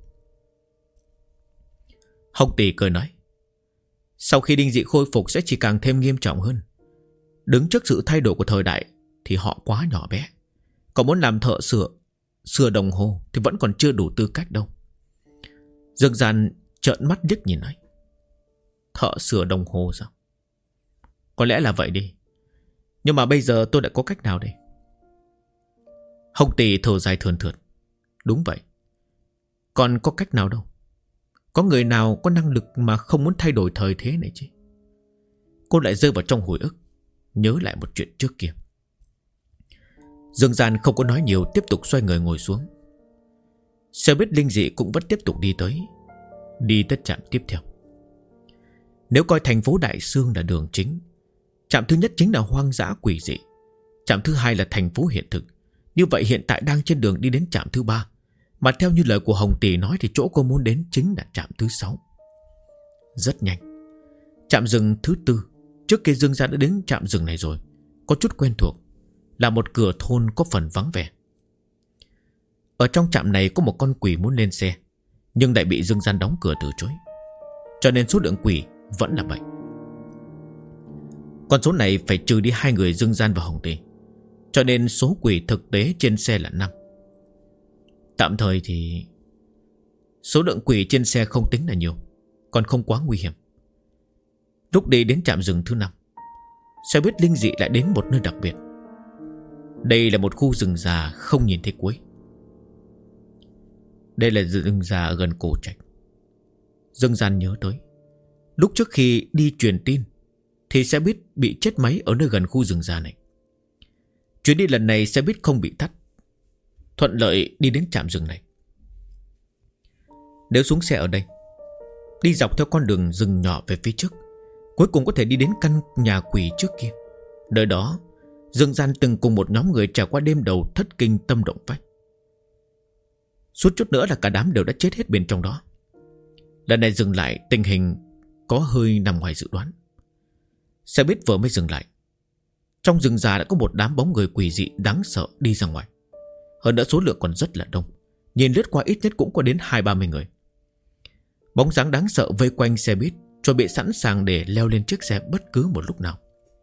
Speaker 1: Hồng Tỷ cười nói, sau khi đinh dị khôi phục sẽ chỉ càng thêm nghiêm trọng hơn. Đứng trước sự thay đổi của thời đại thì họ quá nhỏ bé. Còn muốn làm thợ sửa đồng hồ thì vẫn còn chưa đủ tư cách đâu. Dương Gian trợn mắt liếc nhìn nói, thợ sửa đồng hồ sao? Có lẽ là vậy đi, nhưng mà bây giờ tôi đã có cách nào đây? Hồng Tỷ thở dài thườn thượt. Đúng vậy, còn có cách nào đâu. Có người nào có năng lực mà không muốn thay đổi thời thế này chứ? Cô lại rơi vào trong hồi ức, nhớ lại một chuyện trước kia. Dương Gian không có nói nhiều, tiếp tục xoay người ngồi xuống. Xe buýt linh dị cũng vẫn tiếp tục đi tới trạm tiếp theo. Nếu coi thành phố Đại Sương là đường chính, trạm thứ nhất chính là hoang dã quỷ dị, trạm thứ hai là thành phố hiện thực, Như vậy hiện tại đang trên đường đi đến trạm thứ 3. Mà theo như lời của Hồng Tỷ nói thì chỗ cô muốn đến chính là trạm thứ 6. Rất nhanh. Trạm rừng thứ 4. Trước kia Dương Gian đã đến trạm rừng này rồi, có chút quen thuộc. Là một cửa thôn có phần vắng vẻ. Ở trong trạm này có một con quỷ muốn lên xe, nhưng lại bị Dương Gian đóng cửa từ chối. Cho nên số lượng quỷ vẫn là 7. Con số này phải trừ đi 2 người Dương Gian và Hồng Tỷ, cho nên số quỷ thực tế trên xe là 5. Tạm thời thì số lượng quỷ trên xe không tính là nhiều, còn không quá nguy hiểm. Lúc đi đến trạm rừng thứ 5, xe buýt linh dị lại đến một nơi đặc biệt. Đây là một khu rừng già không nhìn thấy cuối. Đây là rừng già ở gần cổ trạch. Dương Gian nhớ tới lúc trước khi đi truyền tin thì xe buýt bị chết máy ở nơi gần khu rừng già này. Chuyến đi lần này xe buýt không bị tắt, thuận lợi đi đến trạm rừng này. Nếu xuống xe ở đây, đi dọc theo con đường rừng nhỏ về phía trước, cuối cùng có thể đi đến căn nhà quỷ trước kia. Nơi đó Dương Gian từng cùng một nhóm người trải qua đêm đầu thất kinh tâm động phách. Suốt chút nữa là cả đám đều đã chết hết bên trong đó. Lần này dừng lại, tình hình có hơi nằm ngoài dự đoán. Xe buýt vừa mới dừng lại, trong rừng già đã có một đám bóng người quỷ dị đáng sợ đi ra ngoài. Hơn nữa số lượng còn rất là đông, nhìn lướt qua ít nhất cũng có đến 20-30 người. Bóng dáng đáng sợ vây quanh xe buýt, chuẩn bị sẵn sàng để leo lên chiếc xe bất cứ một lúc nào.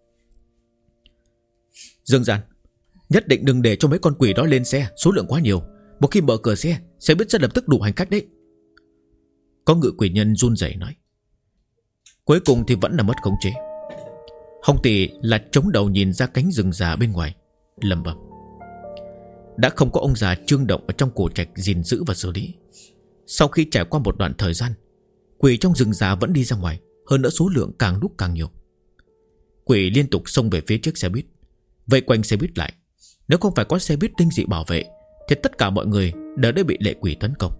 Speaker 1: Dương Gian, nhất định đừng để cho mấy con quỷ đó lên xe, số lượng quá nhiều. Một khi mở cửa xe buýt sẽ lập tức đủ hành khách đấy. Có ngự quỷ nhân run rẩy nói. Cuối cùng thì vẫn là mất khống chế. Hồng Tỷ là chống đầu nhìn ra cánh rừng già bên ngoài, lẩm bẩm. Đã không có ông già Trương Động ở trong cổ trạch gìn giữ và xử lý. Sau khi trải qua một đoạn thời gian, quỷ trong rừng già vẫn đi ra ngoài, hơn nữa số lượng càng lúc càng nhiều. Quỷ liên tục xông về phía trước xe buýt, vây quanh xe buýt lại. Nếu không phải có xe buýt linh dị bảo vệ thì tất cả mọi người đều đã bị lệ quỷ tấn công.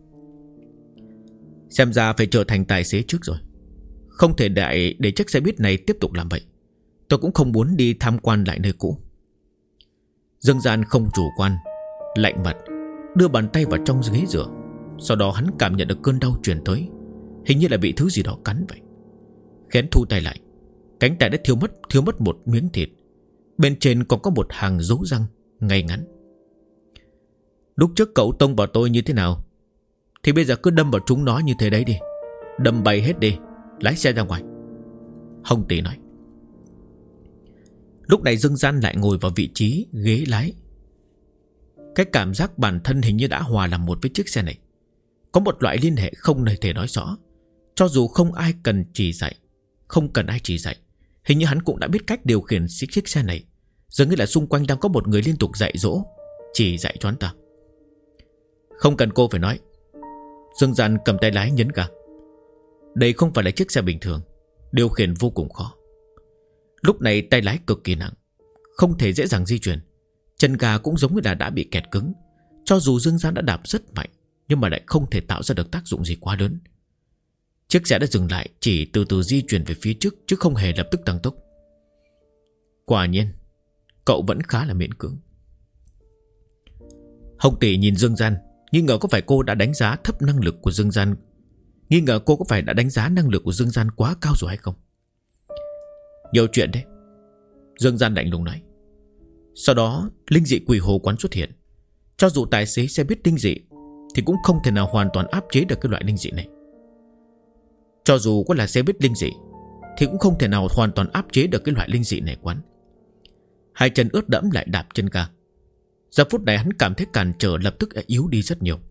Speaker 1: Xem ra phải trở thành tài xế trước rồi. Không thể để chiếc xe buýt này tiếp tục làm vậy. Tôi cũng không muốn đi tham quan lại nơi cũ. Dương Gian không chủ quan, lạnh mặt đưa bàn tay vào trong ghế rửa. Sau đó hắn cảm nhận được cơn đau truyền tới, hình như là bị thứ gì đó cắn vậy. Khén thu tay lại, cánh tay đã thiếu mất một miếng thịt. Bên trên còn có một hàng dấu răng ngay ngắn. Lúc trước cậu tông vào tôi như thế nào thì bây giờ cứ đâm vào chúng nó như thế đấy đi. Đâm bay hết đi, lái xe ra ngoài. Hồng Tỷ nói. Lúc này Dương Gian lại ngồi vào vị trí ghế lái. Cái cảm giác bản thân hình như đã hòa làm một với chiếc xe này. Có một loại liên hệ không thể nói rõ. Cho dù không ai cần chỉ dạy, không cần ai chỉ dạy, hình như hắn cũng đã biết cách điều khiển chiếc xe này. Dường như là xung quanh đang có một người liên tục dạy dỗ, chỉ dạy cho hắn ta. Không cần cô phải nói. Dương Gian cầm tay lái nhấn ga. Đây không phải là chiếc xe bình thường, điều khiển vô cùng khó. Lúc này tay lái cực kỳ nặng, không thể dễ dàng di chuyển. Chân ga cũng giống như là đã bị kẹt cứng. Cho dù Dương Gian đã đạp rất mạnh, nhưng mà lại không thể tạo ra được tác dụng gì quá lớn. Chiếc xe đã dừng lại, chỉ từ từ di chuyển về phía trước, chứ không hề lập tức tăng tốc. Quả nhiên cậu vẫn khá là miễn cưỡng. Hồng Tỷ nhìn Dương Gian, nghi ngờ có phải cô đã đánh giá thấp năng lực của Dương Gian, nghi ngờ cô có phải đã đánh giá năng lực của Dương Gian quá cao rồi hay không. Nhiều chuyện đấy, Dương Gian lạnh lùng nói. Sau đó linh dị quỷ hồ quán xuất hiện. Cho dù tài xế xe buýt linh dị thì cũng không thể nào hoàn toàn áp chế được cái loại linh dị này. Cho dù có là xe buýt linh dị thì cũng không thể nào hoàn toàn áp chế được cái loại linh dị này quán. Hai chân ướt đẫm lại đạp chân ga. Giờ phút này hắn cảm thấy cản trở lập tức yếu đi rất nhiều.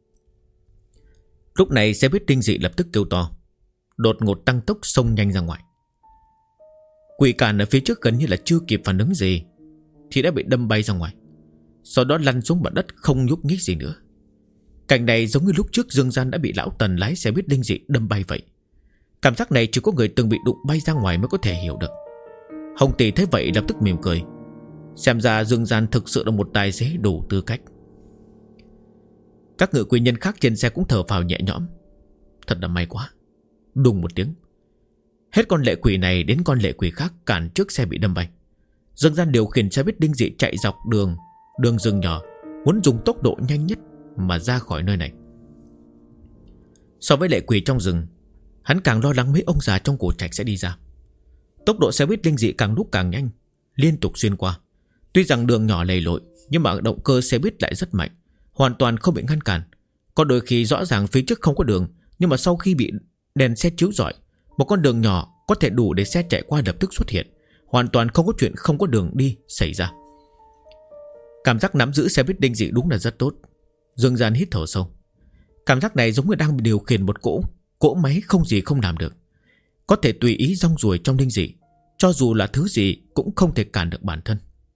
Speaker 1: Lúc này xe buýt linh dị lập tức kêu to, đột ngột tăng tốc xông nhanh ra ngoài. Quỷ cản ở phía trước gần như là chưa kịp phản ứng gì thì đã bị đâm bay ra ngoài, sau đó lăn xuống mặt đất không nhúc nhích gì nữa. Cảnh này giống như lúc trước Dương Gian đã bị lão Tần lái xe buýt linh dị đâm bay vậy. Cảm giác này chỉ có người từng bị đụng bay ra ngoài mới có thể hiểu được. Hồng Tỷ thấy vậy lập tức mỉm cười. Xem ra Dương Gian thực sự là một tài xế đủ tư cách. Các ngự quỷ nhân khác trên xe cũng thở phào nhẹ nhõm. Thật là may quá. Đùng một tiếng, hết con lệ quỷ này đến con lệ quỷ khác cản trước xe bị đâm bay. Dương Gian điều khiển xe buýt linh dị chạy dọc đường đường rừng nhỏ, muốn dùng tốc độ nhanh nhất mà ra khỏi nơi này. So với lệ quỷ trong rừng, hắn càng lo lắng mấy ông già trong cổ trạch sẽ đi ra. Tốc độ xe buýt linh dị càng lúc càng nhanh, liên tục xuyên qua. Tuy rằng đường nhỏ lầy lội, nhưng mà động cơ xe buýt lại rất mạnh, hoàn toàn không bị ngăn cản. Có đôi khi rõ ràng phía trước không có đường, nhưng mà sau khi bị đèn xe chiếu rọi, một con đường nhỏ có thể đủ để xe chạy qua lập tức xuất hiện. Hoàn toàn không có chuyện không có đường đi xảy ra. Cảm giác nắm giữ xe buýt linh dị đúng là rất tốt. Dương Gian hít thở sâu. Cảm giác này giống như đang điều khiển một cỗ máy không gì không làm được, có thể tùy ý rong ruổi trong linh dị. Cho dù là thứ gì cũng không thể cản được bản thân.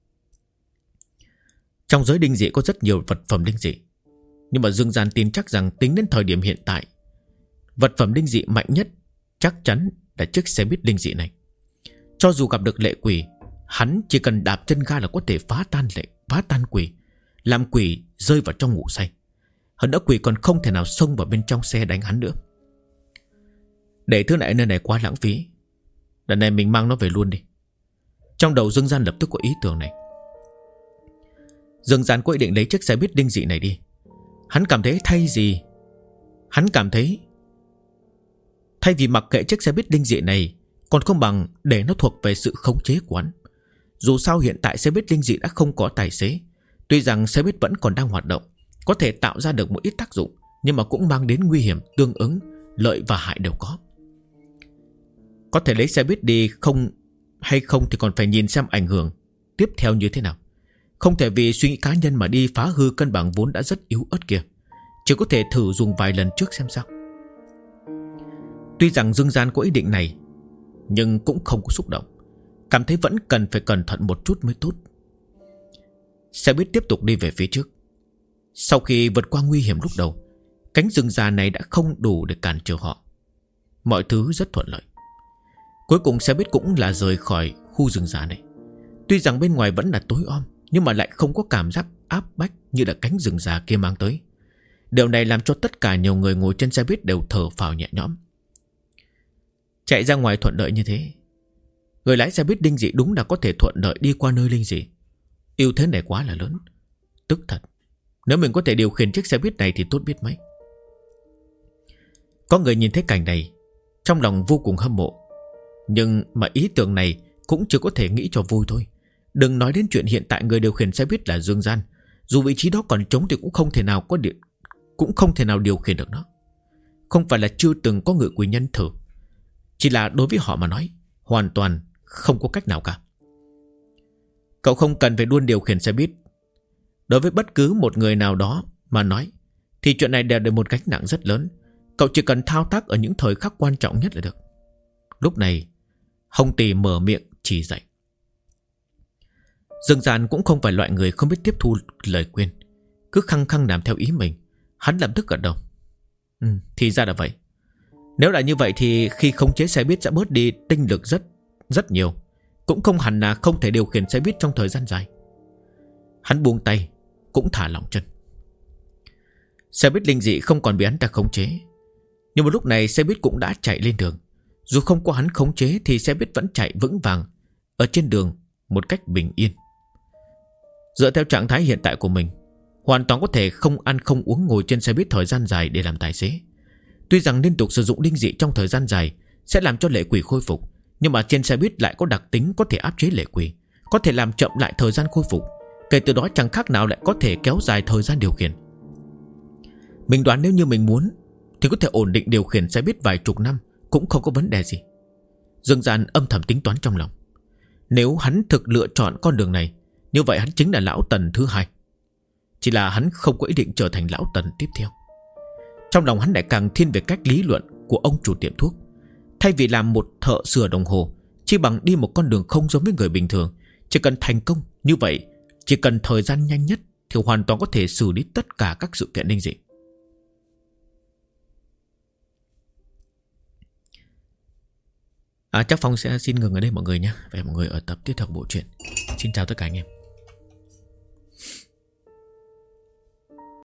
Speaker 1: Trong giới linh dị có rất nhiều vật phẩm linh dị, nhưng mà Dương Gian tin chắc rằng tính đến thời điểm hiện tại, vật phẩm linh dị mạnh nhất chắc chắn là chiếc xe buýt linh dị này. Cho dù gặp được lệ quỷ, hắn chỉ cần đạp chân ga là có thể phá tan quỷ, làm quỷ rơi vào trong ngủ say. Hơn nữa quỷ còn không thể nào xông vào bên trong xe đánh hắn nữa. Để thứ này nơi này quá lãng phí, lần này mình mang nó về luôn đi. Trong đầu Dương Gian lập tức có ý tưởng này. Dương Gian có ý định lấy chiếc xe buýt linh dị này đi. Hắn cảm thấy thay vì mặc kệ chiếc xe buýt linh dị này, còn không bằng để nó thuộc về sự khống chế của hắn. Dù sao hiện tại xe buýt linh dị đã không có tài xế. Tuy rằng xe buýt vẫn còn đang hoạt động, có thể tạo ra được một ít tác dụng, nhưng mà cũng mang đến nguy hiểm tương ứng, lợi và hại đều có. Có thể lấy xe buýt đi không hay không thì còn phải nhìn xem ảnh hưởng tiếp theo như thế nào. Không thể vì suy nghĩ cá nhân mà đi phá hư cân bằng vốn đã rất yếu ớt kia. Chỉ có thể thử dùng vài lần trước xem sao. Tuy rằng Dương Gian có ý định này, nhưng cũng không có xúc động, cảm thấy vẫn cần phải cẩn thận một chút mới tốt. Xe buýt tiếp tục đi về phía trước. Sau khi vượt qua nguy hiểm lúc đầu, cánh rừng già này đã không đủ để cản trở họ. Mọi thứ rất thuận lợi. Cuối cùng xe buýt cũng là rời khỏi khu rừng già này. Tuy rằng bên ngoài vẫn là tối om, nhưng mà lại không có cảm giác áp bách như là cánh rừng già kia mang tới. Điều này làm cho tất cả nhiều người ngồi trên xe buýt đều thở phào nhẹ nhõm. Chạy ra ngoài thuận lợi như thế, người lái xe buýt linh dị đúng là có thể thuận lợi đi qua nơi linh dị. Ưu thế này quá là lớn. Tức thật, nếu mình có thể điều khiển chiếc xe buýt này thì tốt biết mấy. Có người nhìn thấy cảnh này, trong lòng vô cùng hâm mộ. Nhưng mà ý tưởng này cũng chỉ có thể nghĩ cho vui thôi. Đừng nói đến chuyện hiện tại người điều khiển xe buýt là Dương Gian. Dù vị trí đó còn trống thì cũng không thể nào điều khiển được nó. Không phải là chưa từng có người quỷ nhân thử, chỉ là đối với họ mà nói, hoàn toàn không có cách nào cả. Cậu không cần phải luôn điều khiển xe buýt. Đối với bất cứ một người nào đó mà nói, thì chuyện này đều là một gánh nặng rất lớn. Cậu chỉ cần thao tác ở những thời khắc quan trọng nhất là được. Lúc này Hồng Tỷ mở miệng chỉ dạy. Dương Gian cũng không phải loại người không biết tiếp thu lời khuyên, cứ khăng khăng làm theo ý mình. Hắn lập tức gật đầu. Thì ra là vậy. Nếu là như vậy thì khi khống chế xe buýt sẽ bớt đi tinh lực rất nhiều. Cũng không hẳn là không thể điều khiển xe buýt trong thời gian dài. Hắn buông tay, cũng thả lỏng chân. Xe buýt linh dị không còn bị hắn ta khống chế. Nhưng một lúc này xe buýt cũng đã chạy lên đường. Dù không có hắn khống chế thì xe buýt vẫn chạy vững vàng ở trên đường một cách bình yên. Dựa theo trạng thái hiện tại của mình, hoàn toàn có thể không ăn không uống ngồi trên xe buýt thời gian dài để làm tài xế. Tuy rằng liên tục sử dụng linh dị trong thời gian dài sẽ làm cho lệ quỷ khôi phục, nhưng mà trên xe buýt lại có đặc tính có thể áp chế lệ quỷ, có thể làm chậm lại thời gian khôi phục. Kể từ đó chẳng khác nào lại có thể kéo dài thời gian điều khiển. Mình đoán nếu như mình muốn thì có thể ổn định điều khiển xe buýt vài chục năm cũng không có vấn đề gì. Dương Gian âm thầm tính toán trong lòng. Nếu hắn thực lựa chọn con đường này, như vậy hắn chính là lão Tần thứ hai. Chỉ là hắn không có ý định trở thành lão Tần tiếp theo. Trong lòng hắn lại càng thiên về cách lý luận của ông chủ tiệm thuốc. Thay vì làm một thợ sửa đồng hồ, chỉ bằng đi một con đường không giống với người bình thường. Chỉ cần thành công như vậy, chỉ cần thời gian nhanh nhất thì hoàn toàn có thể xử lý tất cả các sự kiện linh dị. Chắc Phong sẽ xin ngừng ở đây mọi người nhé. Và mọi người ở tập tiếp theo của bộ truyện. Xin chào tất cả anh em.